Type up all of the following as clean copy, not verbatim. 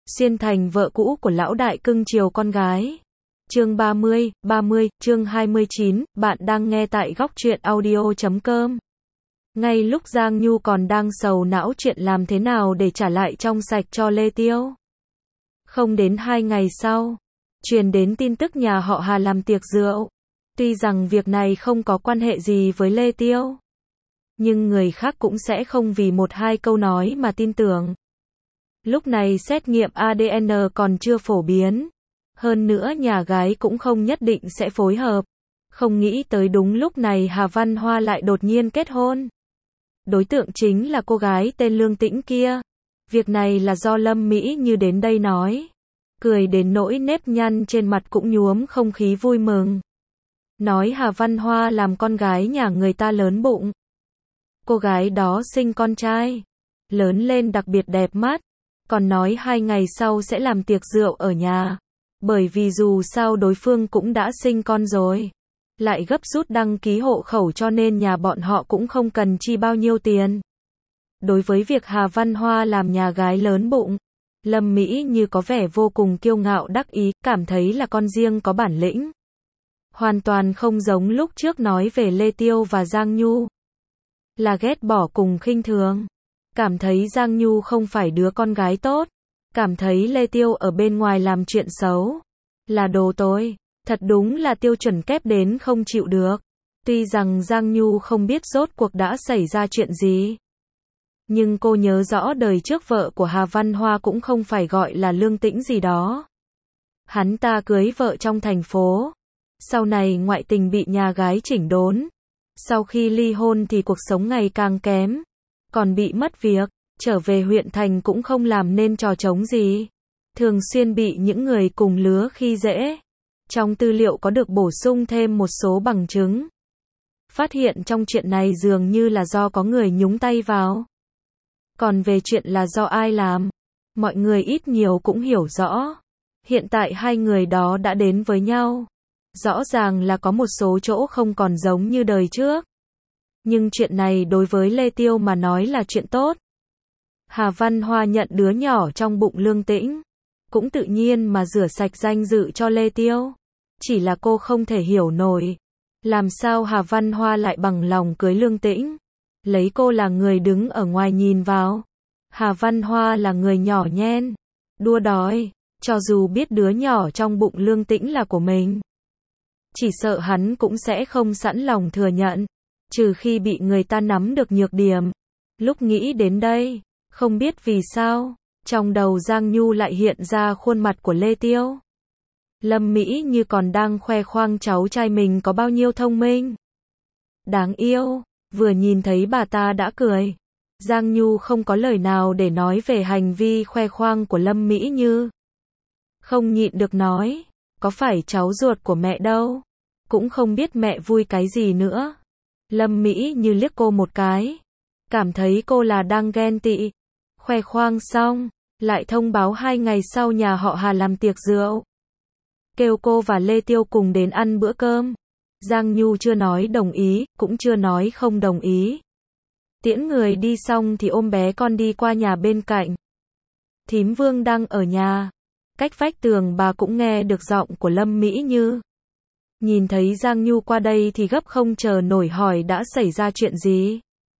Xuyên thành vợ cũ của lão đại cưng chiều con gái. Chương 30, chương 29, bạn đang nghe tại góc truyện audio.com. Ngay lúc Giang Nhu còn đang sầu não chuyện làm thế nào để trả lại trong sạch cho Lê Tiêu. Không đến 2 ngày sau, truyền đến tin tức nhà họ Hà làm tiệc rượu. Tuy rằng việc này không có quan hệ gì với Lê Tiêu, nhưng người khác cũng sẽ không vì 1-2 câu nói mà tin tưởng. Lúc này xét nghiệm ADN còn chưa phổ biến. Hơn nữa nhà gái cũng không nhất định sẽ phối hợp. Không nghĩ tới đúng lúc này Hà Văn Hoa lại đột nhiên kết hôn. Đối tượng chính là cô gái tên Lương Tĩnh kia. Việc này là do Lâm Mỹ Như đến đây nói. Cười đến nỗi nếp nhăn trên mặt cũng nhuốm không khí vui mừng. Nói Hà Văn Hoa làm con gái nhà người ta lớn bụng. Cô gái đó sinh con trai. Lớn lên đặc biệt đẹp mắt. Còn nói 2 ngày sau sẽ làm tiệc rượu ở nhà. Bởi vì dù sao đối phương cũng đã sinh con rồi. Lại gấp rút đăng ký hộ khẩu cho nên nhà bọn họ cũng không cần chi bao nhiêu tiền. Đối với việc Hà Văn Hoa làm nhà gái lớn bụng, Lâm Mỹ Như có vẻ vô cùng kiêu ngạo đắc ý, cảm thấy là con riêng có bản lĩnh. Hoàn toàn không giống lúc trước nói về Lê Tiêu và Giang Nhu. Là ghét bỏ cùng khinh thường. Cảm thấy Giang Nhu không phải đứa con gái tốt. Cảm thấy Lê Tiêu ở bên ngoài làm chuyện xấu. Là đồ tồi. Thật đúng là tiêu chuẩn kép đến không chịu được. Tuy rằng Giang Nhu không biết rốt cuộc đã xảy ra chuyện gì. Nhưng cô nhớ rõ đời trước vợ của Hà Văn Hoa cũng không phải gọi là Lương Tĩnh gì đó. Hắn ta cưới vợ trong thành phố. Sau này ngoại tình bị nhà gái chỉnh đốn. Sau khi ly hôn thì cuộc sống ngày càng kém. Còn bị mất việc, trở về huyện thành cũng không làm nên trò trống gì. Thường xuyên bị những người cùng lứa khi dễ. Trong tư liệu có được bổ sung thêm một số bằng chứng. Phát hiện trong chuyện này dường như là do có người nhúng tay vào. Còn về chuyện là do ai làm, mọi người ít nhiều cũng hiểu rõ. Hiện tại hai người đó đã đến với nhau. Rõ ràng là có một số chỗ không còn giống như đời trước. Nhưng chuyện này đối với Lê Tiêu mà nói là chuyện tốt. Hà Văn Hoa nhận đứa nhỏ trong bụng Lương Tĩnh. Cũng tự nhiên mà rửa sạch danh dự cho Lê Tiêu. Chỉ là cô không thể hiểu nổi. Làm sao Hà Văn Hoa lại bằng lòng cưới Lương Tĩnh. Lấy cô là người đứng ở ngoài nhìn vào. Hà Văn Hoa là người nhỏ nhen. Đua đòi. Cho dù biết đứa nhỏ trong bụng Lương Tĩnh là của mình. Chỉ sợ hắn cũng sẽ không sẵn lòng thừa nhận. Trừ khi bị người ta nắm được nhược điểm. Lúc nghĩ đến đây, không biết vì sao, trong đầu Giang Nhu lại hiện ra khuôn mặt của Lê Tiêu. Lâm Mỹ Như còn đang khoe khoang cháu trai mình có bao nhiêu thông minh. Đáng yêu, vừa nhìn thấy bà ta đã cười. Giang Nhu không có lời nào để nói về hành vi khoe khoang của Lâm Mỹ Như. Không nhịn được nói, có phải cháu ruột của mẹ đâu. Cũng không biết mẹ vui cái gì nữa. Lâm Mỹ Như liếc cô một cái. Cảm thấy cô là đang ghen tị. Khoe khoang xong, lại thông báo 2 ngày sau nhà họ Hà làm tiệc rượu. Kêu cô và Lê Tiêu cùng đến ăn bữa cơm. Giang Nhu chưa nói đồng ý, cũng chưa nói không đồng ý. Tiễn người đi xong thì ôm bé con đi qua nhà bên cạnh. Thím Vương đang ở nhà. Cách vách tường bà cũng nghe được giọng của Lâm Mỹ Như. Nhìn thấy Giang Nhu qua đây thì gấp không chờ nổi hỏi đã xảy ra chuyện gì.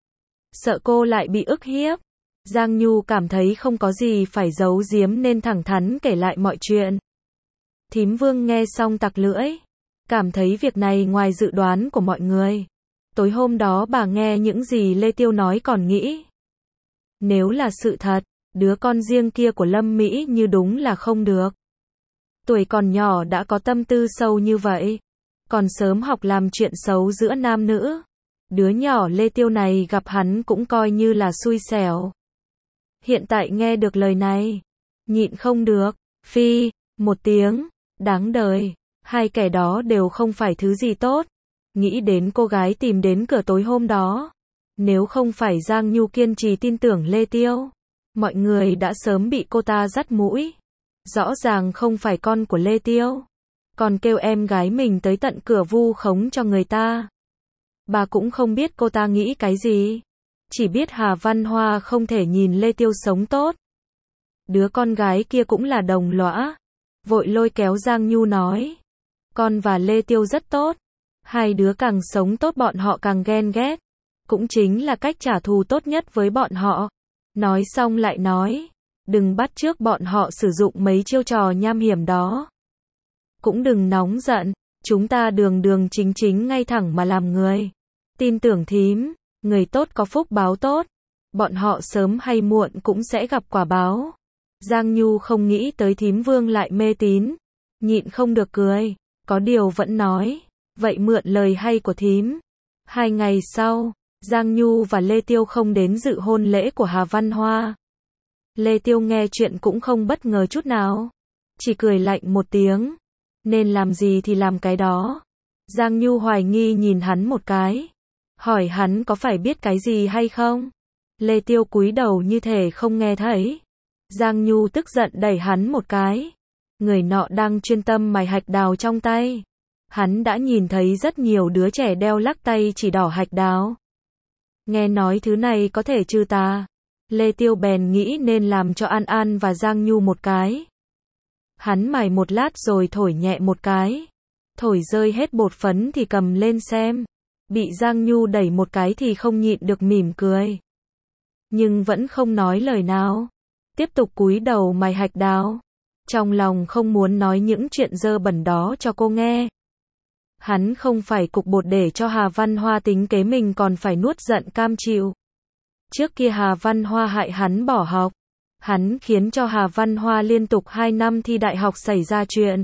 Sợ cô lại bị ức hiếp. Giang Nhu cảm thấy không có gì phải giấu giếm nên thẳng thắn kể lại mọi chuyện. Thím Vương nghe xong tặc lưỡi. Cảm thấy việc này ngoài dự đoán của mọi người. Tối hôm đó bà nghe những gì Lê Tiêu nói còn nghĩ. Nếu là sự thật, đứa con riêng kia của Lâm Mỹ Như đúng là không được. Tuổi còn nhỏ đã có tâm tư sâu như vậy. Còn sớm học làm chuyện xấu giữa nam nữ. Đứa nhỏ Lê Tiêu này gặp hắn cũng coi như là xui xẻo. Hiện tại nghe được lời này. Nhịn không được. Phi, một tiếng. Đáng đời. Hai kẻ đó đều không phải thứ gì tốt. Nghĩ đến cô gái tìm đến cửa tối hôm đó. Nếu không phải Giang Nhu kiên trì tin tưởng Lê Tiêu. Mọi người đã sớm bị cô ta dắt mũi. Rõ ràng không phải con của Lê Tiêu. Còn kêu em gái mình tới tận cửa vu khống cho người ta. Bà cũng không biết cô ta nghĩ cái gì. Chỉ biết Hà Văn Hoa không thể nhìn Lê Tiêu sống tốt. Đứa con gái kia cũng là đồng lõa. Vội lôi kéo Giang Nhu nói. Con và Lê Tiêu rất tốt. Hai đứa càng sống tốt bọn họ càng ghen ghét. Cũng chính là cách trả thù tốt nhất với bọn họ. Nói xong lại nói. Đừng bắt chước bọn họ sử dụng mấy chiêu trò nham hiểm đó. Cũng đừng nóng giận. Chúng ta đường đường chính chính ngay thẳng mà làm người. Tin tưởng thím. Người tốt có phúc báo tốt. Bọn họ sớm hay muộn cũng sẽ gặp quả báo. Giang Nhu không nghĩ tới thím Vương lại mê tín. Nhịn không được cười. Có điều vẫn nói. Vậy mượn lời hay của thím. 2 ngày sau, Giang Nhu và Lê Tiêu không đến dự hôn lễ của Hà Văn Hoa. Lê Tiêu nghe chuyện cũng không bất ngờ chút nào. Chỉ cười lạnh một tiếng. Nên làm gì thì làm cái đó. Giang Nhu hoài nghi nhìn hắn một cái. Hỏi hắn có phải biết cái gì hay không? Lê Tiêu cúi đầu như thể không nghe thấy. Giang Nhu tức giận đẩy hắn một cái. Người nọ đang chuyên tâm mài hạch đào trong tay. Hắn đã nhìn thấy rất nhiều đứa trẻ đeo lắc tay chỉ đỏ hạch đào. Nghe nói thứ này có thể trừ tà. Lê Tiêu bèn nghĩ nên làm cho An An và Giang Nhu một cái. Hắn mài một lát rồi thổi nhẹ một cái. Thổi rơi hết bột phấn thì cầm lên xem. Bị Giang Nhu đẩy một cái thì không nhịn được mỉm cười. Nhưng vẫn không nói lời nào. Tiếp tục cúi đầu mài hạch đào. Trong lòng không muốn nói những chuyện dơ bẩn đó cho cô nghe. Hắn không phải cục bột để cho Hà Văn Hoa tính kế mình còn phải nuốt giận cam chịu. Trước kia Hà Văn Hoa hại hắn bỏ học. Hắn khiến cho Hà Văn Hoa liên tục 2 năm thi đại học xảy ra chuyện.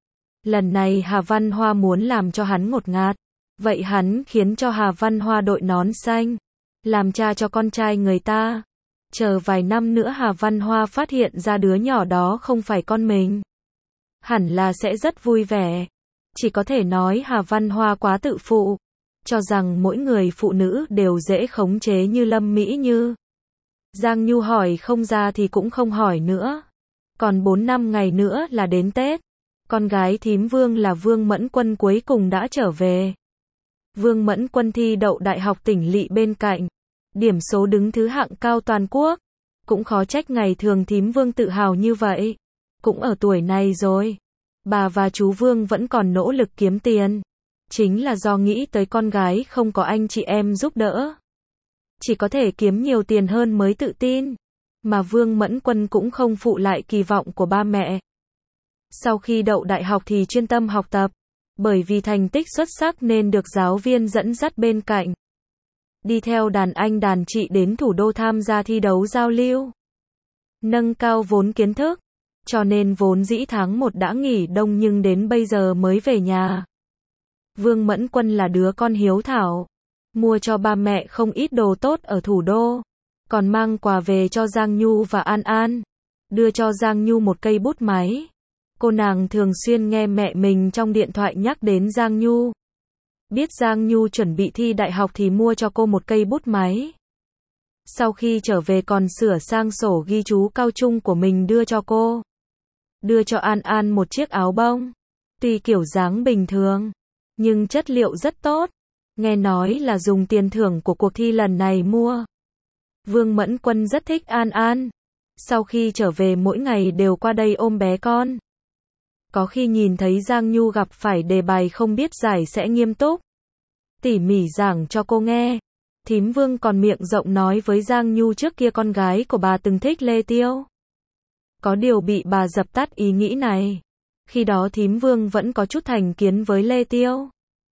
Lần này Hà Văn Hoa muốn làm cho hắn ngột ngạt. Vậy hắn khiến cho Hà Văn Hoa đội nón xanh. Làm cha cho con trai người ta. Chờ vài năm nữa Hà Văn Hoa phát hiện ra đứa nhỏ đó không phải con mình. Hẳn là sẽ rất vui vẻ. Chỉ có thể nói Hà Văn Hoa quá tự phụ. Cho rằng mỗi người phụ nữ đều dễ khống chế như Lâm Mỹ Như. Giang Nhu hỏi không ra thì cũng không hỏi nữa. Còn 4-5 ngày nữa là đến Tết. Con gái thím Vương là Vương Mẫn Quân cuối cùng đã trở về. Vương Mẫn Quân thi đậu Đại học Tỉnh Lỵ bên cạnh. Điểm số đứng thứ hạng cao toàn quốc. Cũng khó trách ngày thường thím Vương tự hào như vậy. Cũng ở tuổi này rồi. Bà và chú Vương vẫn còn nỗ lực kiếm tiền. Chính là do nghĩ tới con gái không có anh chị em giúp đỡ. Chỉ có thể kiếm nhiều tiền hơn mới tự tin. Mà Vương Mẫn Quân cũng không phụ lại kỳ vọng của ba mẹ. Sau khi đậu đại học thì chuyên tâm học tập. Bởi vì thành tích xuất sắc nên được giáo viên dẫn dắt bên cạnh. Đi theo đàn anh đàn chị đến thủ đô tham gia thi đấu giao lưu. Nâng cao vốn kiến thức. Cho nên vốn dĩ tháng 1 đã nghỉ đông nhưng đến bây giờ mới về nhà. Vương Mẫn Quân là đứa con hiếu thảo. Mua cho ba mẹ không ít đồ tốt ở thủ đô. Còn mang quà về cho Giang Nhu và An An. Đưa cho Giang Nhu một cây bút máy. Cô nàng thường xuyên nghe mẹ mình trong điện thoại nhắc đến Giang Nhu. Biết Giang Nhu chuẩn bị thi đại học thì mua cho cô một cây bút máy. Sau khi trở về còn sửa sang sổ ghi chú cao trung của mình đưa cho cô. Đưa cho An An một chiếc áo bông. Tuy kiểu dáng bình thường, nhưng chất liệu rất tốt. Nghe nói là dùng tiền thưởng của cuộc thi lần này mua. Vương Mẫn Quân rất thích An An. Sau khi trở về mỗi ngày đều qua đây ôm bé con. Có khi nhìn thấy Giang Nhu gặp phải đề bài không biết giải sẽ nghiêm túc. Tỉ mỉ giảng cho cô nghe. Thím Vương còn miệng rộng nói với Giang Nhu trước kia con gái của bà từng thích Lê Tiêu. Có điều bị bà dập tắt ý nghĩ này. Khi đó thím Vương vẫn có chút thành kiến với Lê Tiêu.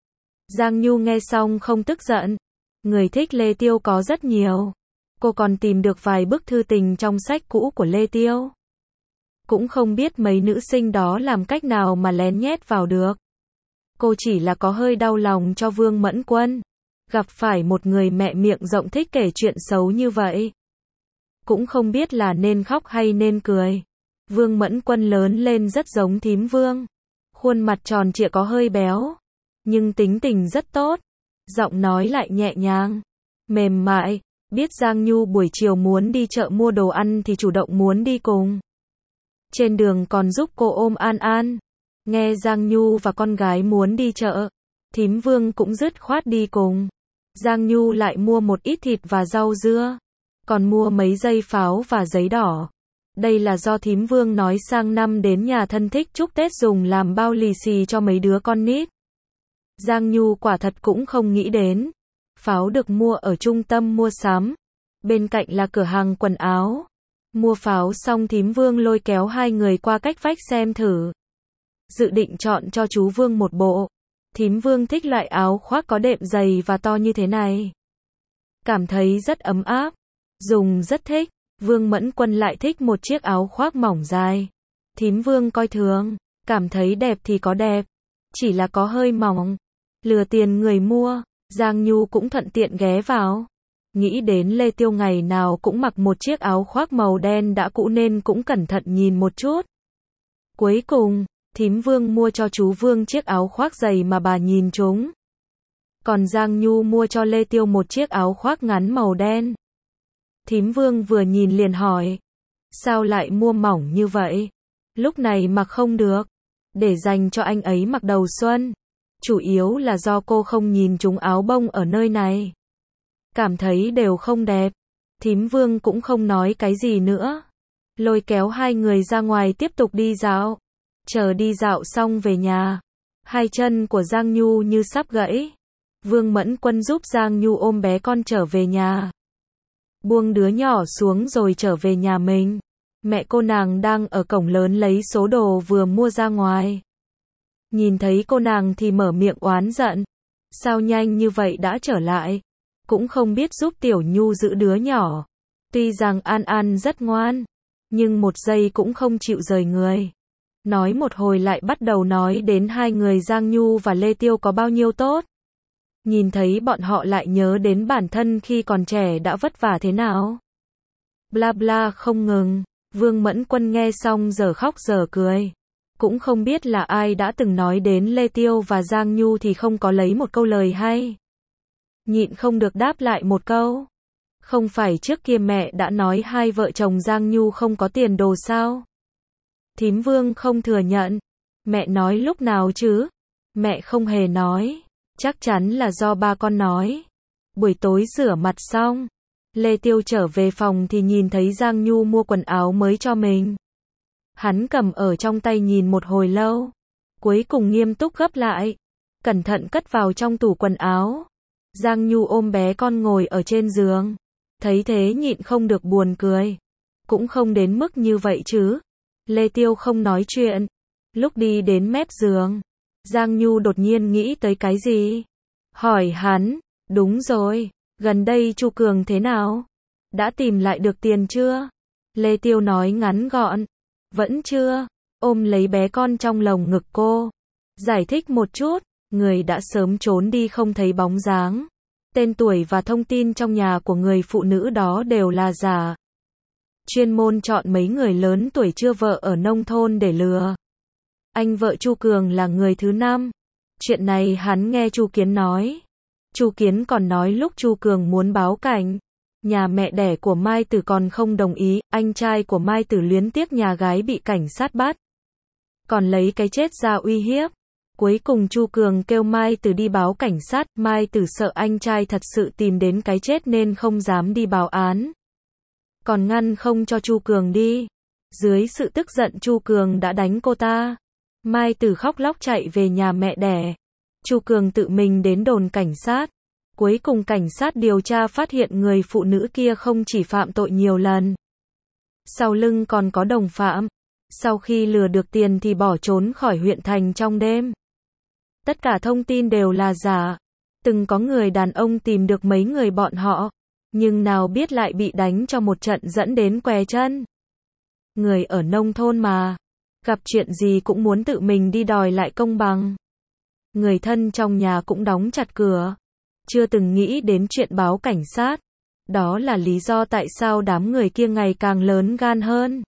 Giang Nhu nghe xong không tức giận. Người thích Lê Tiêu có rất nhiều. Cô còn tìm được vài bức thư tình trong sách cũ của Lê Tiêu. Cũng không biết mấy nữ sinh đó làm cách nào mà lén nhét vào được. Cô chỉ là có hơi đau lòng cho Vương Mẫn Quân. Gặp phải một người mẹ miệng rộng thích kể chuyện xấu như vậy. Cũng không biết là nên khóc hay nên cười. Vương Mẫn Quân lớn lên rất giống thím Vương. Khuôn mặt tròn trịa có hơi béo. Nhưng tính tình rất tốt. Giọng nói lại nhẹ nhàng. Mềm mại. Biết Giang Nhu buổi chiều muốn đi chợ mua đồ ăn thì chủ động muốn đi cùng. Trên đường còn giúp cô ôm An An. Nghe Giang Nhu và con gái muốn đi chợ. Thím Vương cũng dứt khoát đi cùng. Giang Nhu lại mua một ít thịt và rau dưa. Còn mua mấy dây pháo và giấy đỏ. Đây là do thím Vương nói sang năm đến nhà thân thích chúc Tết dùng làm bao lì xì cho mấy đứa con nít. Giang Nhu quả thật cũng không nghĩ đến. Pháo được mua ở trung tâm mua sắm. Bên cạnh là cửa hàng quần áo. Mua pháo xong thím Vương lôi kéo hai người qua cách vách xem thử. Dự định chọn cho chú Vương một bộ. Thím Vương thích loại áo khoác có đệm dày và to như thế này. Cảm thấy rất ấm áp. Dùng rất thích. Vương Mẫn Quân lại thích một chiếc áo khoác mỏng dài. Thím Vương coi thường. Cảm thấy đẹp thì có đẹp. Chỉ là có hơi mỏng. Lừa tiền người mua. Giang Nhu cũng thuận tiện ghé vào. Nghĩ đến Lê Tiêu ngày nào cũng mặc một chiếc áo khoác màu đen đã cũ nên cũng cẩn thận nhìn một chút. Cuối cùng, thím Vương mua cho chú Vương chiếc áo khoác dày mà bà nhìn trúng. Còn Giang Nhu mua cho Lê Tiêu một chiếc áo khoác ngắn màu đen. Thím Vương vừa nhìn liền hỏi. Sao lại mua mỏng như vậy? Lúc này mặc không được. Để dành cho anh ấy mặc đầu xuân. Chủ yếu là do cô không nhìn trúng áo bông ở nơi này. Cảm thấy đều không đẹp. Thím Vương cũng không nói cái gì nữa. Lôi kéo hai người ra ngoài tiếp tục đi dạo. Chờ đi dạo xong về nhà. Hai chân của Giang Nhu như sắp gãy. Vương Mẫn Quân giúp Giang Nhu ôm bé con trở về nhà. Buông đứa nhỏ xuống rồi trở về nhà mình. Mẹ cô nàng đang ở cổng lớn lấy số đồ vừa mua ra ngoài. Nhìn thấy cô nàng thì mở miệng oán giận. Sao nhanh như vậy đã trở lại? Cũng không biết giúp Tiểu Nhu giữ đứa nhỏ. Tuy rằng An An rất ngoan, nhưng một giây cũng không chịu rời người. Nói một hồi lại bắt đầu nói đến hai người Giang Nhu và Lê Tiêu có bao nhiêu tốt. Nhìn thấy bọn họ lại nhớ đến bản thân khi còn trẻ đã vất vả thế nào. Bla bla không ngừng. Vương Mẫn Quân nghe xong giờ khóc giờ cười. Cũng không biết là ai đã từng nói đến Lê Tiêu và Giang Nhu thì không có lấy một câu lời hay. Nhịn không được đáp lại một câu. Không phải trước kia mẹ đã nói hai vợ chồng Giang Nhu không có tiền đồ sao? Thím Vương không thừa nhận. Mẹ nói lúc nào chứ? Mẹ không hề nói. Chắc chắn là do ba con nói. Buổi tối rửa mặt xong, Lê Tiêu trở về phòng thì nhìn thấy Giang Nhu mua quần áo mới cho mình. Hắn cầm ở trong tay nhìn một hồi lâu. Cuối cùng nghiêm túc gấp lại. Cẩn thận cất vào trong tủ quần áo. Giang Nhu ôm bé con ngồi ở trên giường. Thấy thế nhịn không được buồn cười. Cũng không đến mức như vậy chứ. Lê Tiêu không nói chuyện. Lúc đi đến mép giường, Giang Nhu đột nhiên nghĩ tới cái gì. Hỏi hắn, đúng rồi, gần đây Chu Cường thế nào? Đã tìm lại được tiền chưa? Lê Tiêu nói ngắn gọn. Vẫn chưa. Ôm lấy bé con trong lồng ngực cô. Giải thích một chút. Người đã sớm trốn đi không thấy bóng dáng. Tên tuổi và thông tin trong nhà của người phụ nữ đó đều là giả. Chuyên môn chọn mấy người lớn tuổi chưa vợ ở nông thôn để lừa. Anh vợ Chu Cường là người thứ 5. Chuyện này hắn nghe Chu Kiến nói. Chu Kiến còn nói lúc Chu Cường muốn báo cảnh, nhà mẹ đẻ của Mai Tử còn không đồng ý, anh trai của Mai Tử luyến tiếc nhà gái bị cảnh sát bắt. Còn lấy cái chết ra uy hiếp. Cuối cùng Chu Cường kêu Mai Tử đi báo cảnh sát, Mai Tử sợ anh trai thật sự tìm đến cái chết nên không dám đi báo án. Còn ngăn không cho Chu Cường đi. Dưới sự tức giận Chu Cường đã đánh cô ta. Mai Tử khóc lóc chạy về nhà mẹ đẻ. Chu Cường tự mình đến đồn cảnh sát. Cuối cùng cảnh sát điều tra phát hiện người phụ nữ kia không chỉ phạm tội nhiều lần. Sau lưng còn có đồng phạm. Sau khi lừa được tiền thì bỏ trốn khỏi huyện thành trong đêm. Tất cả thông tin đều là giả. Từng có người đàn ông tìm được mấy người bọn họ. Nhưng nào biết lại bị đánh cho một trận dẫn đến què chân. Người ở nông thôn mà. Gặp chuyện gì cũng muốn tự mình đi đòi lại công bằng. Người thân trong nhà cũng đóng chặt cửa. Chưa từng nghĩ đến chuyện báo cảnh sát. Đó là lý do tại sao đám người kia ngày càng lớn gan hơn.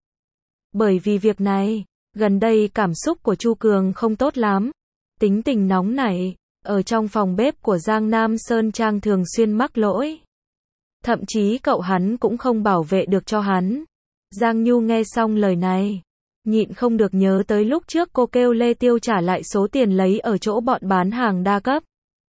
Bởi vì việc này, gần đây cảm xúc của Chu Cường không tốt lắm. Tính tình nóng nảy, ở trong phòng bếp của Giang Nam Sơn Trang thường xuyên mắc lỗi. Thậm chí cậu hắn cũng không bảo vệ được cho hắn. Giang Nhu nghe xong lời này, nhịn không được nhớ tới lúc trước cô kêu Lê Tiêu trả lại số tiền lấy ở chỗ bọn bán hàng đa cấp.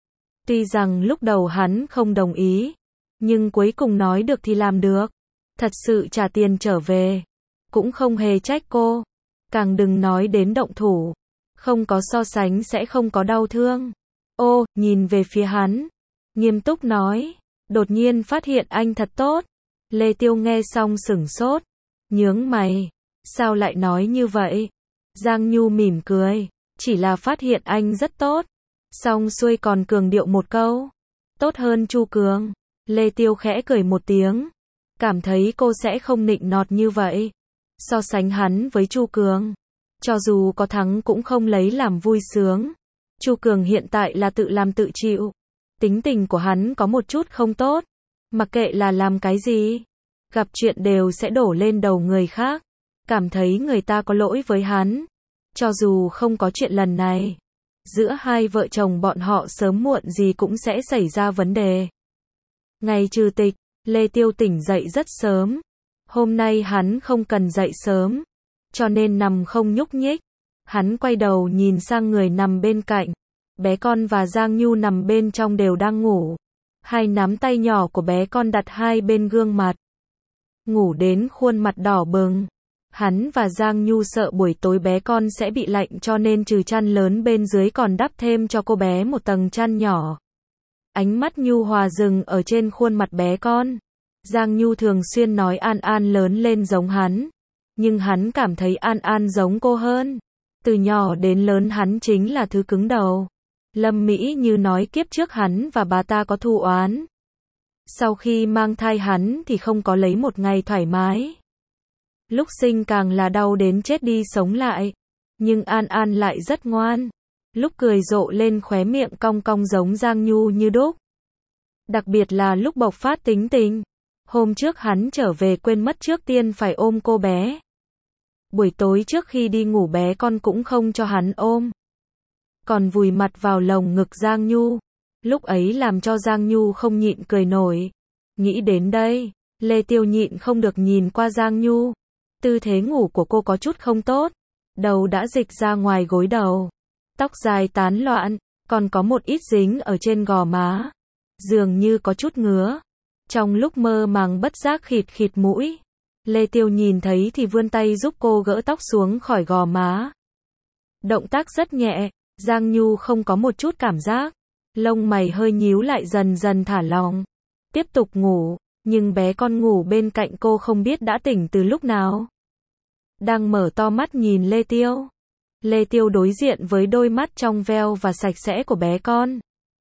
Tuy rằng lúc đầu hắn không đồng ý, nhưng cuối cùng nói được thì làm được. Thật sự trả tiền trở về. cũng không hề trách cô. Càng đừng nói đến động thủ. Không có so sánh sẽ không có đau thương. Ô, nhìn về phía hắn. Nghiêm túc nói. Đột nhiên phát hiện anh thật tốt. Lê Tiêu nghe xong sửng sốt. Nhướng mày. Sao lại nói như vậy? Giang Nhu mỉm cười. Chỉ là phát hiện anh rất tốt. Xong xuôi còn cường điệu một câu. Tốt hơn Chu Cường. Lê Tiêu khẽ cười một tiếng. Cảm thấy cô sẽ không nịnh nọt như vậy. So sánh hắn với Chu Cường. Cho dù có thắng cũng không lấy làm vui sướng. Chu Cường hiện tại là tự làm tự chịu. Tính tình của hắn có một chút không tốt. Mặc kệ là làm cái gì. Gặp chuyện đều sẽ đổ lên đầu người khác. Cảm thấy người ta có lỗi với hắn. Cho dù không có chuyện lần này. Giữa hai vợ chồng bọn họ sớm muộn gì cũng sẽ xảy ra vấn đề. Ngày trừ tịch, Lê Tiêu tỉnh dậy rất sớm. Hôm nay hắn không cần dậy sớm. Cho nên nằm không nhúc nhích. Hắn quay đầu nhìn sang người nằm bên cạnh. Bé con và Giang Nhu nằm bên trong đều đang ngủ. Hai nắm tay nhỏ của bé con đặt hai bên gương mặt. Ngủ đến khuôn mặt đỏ bừng. Hắn và Giang Nhu sợ buổi tối bé con sẽ bị lạnh cho nên trừ chăn lớn bên dưới còn đắp thêm cho cô bé một tầng chăn nhỏ. Ánh mắt nhu hòa dừng ở trên khuôn mặt bé con. Giang Nhu thường xuyên nói An An lớn lên giống hắn. Nhưng hắn cảm thấy An An giống cô hơn. Từ nhỏ đến lớn hắn chính là thứ cứng đầu. Lâm Mỹ Như nói kiếp trước hắn và bà ta có thù oán. Sau khi mang thai hắn thì không có lấy một ngày thoải mái. Lúc sinh càng là đau đến chết đi sống lại. Nhưng An An lại rất ngoan. Lúc cười rộ lên khóe miệng cong cong giống Giang Nhu như đúc. Đặc biệt là lúc bộc phát tính tình. Hôm trước hắn trở về quên mất trước tiên phải ôm cô bé. Buổi tối trước khi đi ngủ bé con cũng không cho hắn ôm. Còn vùi mặt vào lồng ngực Giang Nhu. Lúc ấy làm cho Giang Nhu không nhịn cười nổi. Nghĩ đến đây, Lê Tiêu nhịn không được nhìn qua Giang Nhu. Tư thế ngủ của cô có chút không tốt. Đầu đã dịch ra ngoài gối đầu. Tóc dài tán loạn, còn có một ít dính ở trên gò má. Dường như có chút ngứa. Trong lúc mơ màng bất giác khịt khịt mũi. Lê Tiêu nhìn thấy thì vươn tay giúp cô gỡ tóc xuống khỏi gò má. Động tác rất nhẹ, Giang Nhu không có một chút cảm giác. Lông mày hơi nhíu lại dần dần thả lỏng. Tiếp tục ngủ, nhưng bé con ngủ bên cạnh cô không biết đã tỉnh từ lúc nào. Đang mở to mắt nhìn Lê Tiêu. Lê Tiêu đối diện với đôi mắt trong veo và sạch sẽ của bé con.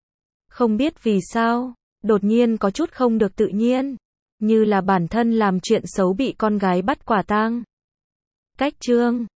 Không biết vì sao, đột nhiên có chút không được tự nhiên. Như là bản thân làm chuyện xấu bị con gái bắt quả tang. Cách chương